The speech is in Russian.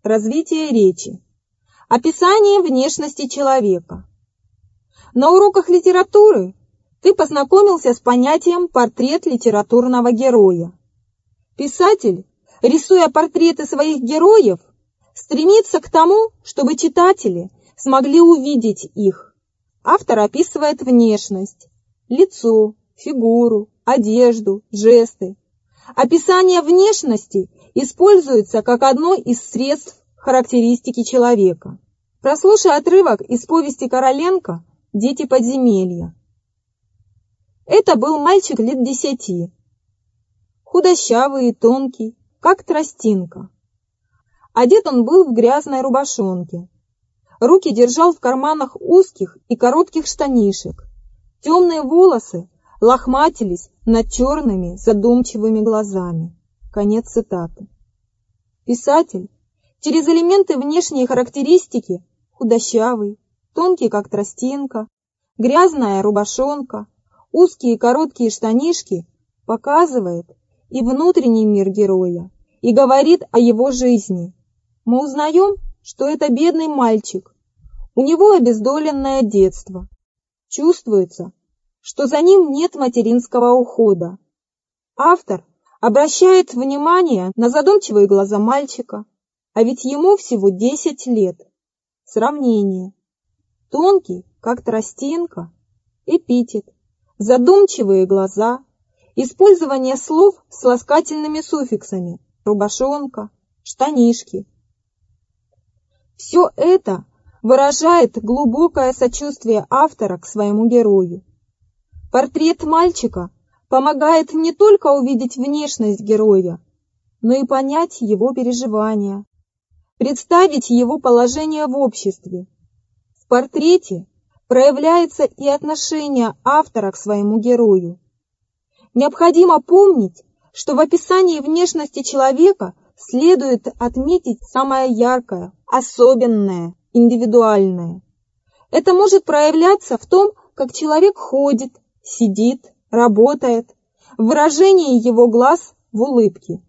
Развитие речи. Описание внешности человека. На уроках литературы ты познакомился с понятием «портрет литературного героя». Писатель, рисуя портреты своих героев, стремится к тому, чтобы читатели смогли увидеть их. Автор описывает внешность, лицо, фигуру, одежду, жесты. Описание внешности используется как одно из средств характеристики человека. Прослушай отрывок из повести Короленко «Дети подземелья». Это был мальчик лет 10, худощавый и тонкий, как тростинка. Одет он был в грязной рубашонке. Руки держал в карманах узких и коротких штанишек. Темные волосы лохматились над черными задумчивыми глазами. Конец цитаты. Писатель через элементы внешней характеристики худощавый, тонкий как тростинка, грязная рубашонка, узкие и короткие штанишки показывает и внутренний мир героя, и говорит о его жизни. Мы узнаем, что это бедный мальчик, у него обездоленное детство. Чувствуется, что за ним нет материнского ухода. Автор обращает внимание на задумчивые глаза мальчика, а ведь ему всего 10 лет. Сравнение. Тонкий, как тростинка, эпитет, задумчивые глаза, использование слов с ласкательными суффиксами, рубашонка, штанишки. Все это выражает глубокое сочувствие автора к своему герою. Портрет мальчика помогает не только увидеть внешность героя, но и понять его переживания, представить его положение в обществе. В портрете проявляется и отношение автора к своему герою. Необходимо помнить, что в описании внешности человека следует отметить самое яркое, особенное, индивидуальное. Это может проявляться в том, как человек ходит, сидит, работает, в выражении его глаз, в улыбке.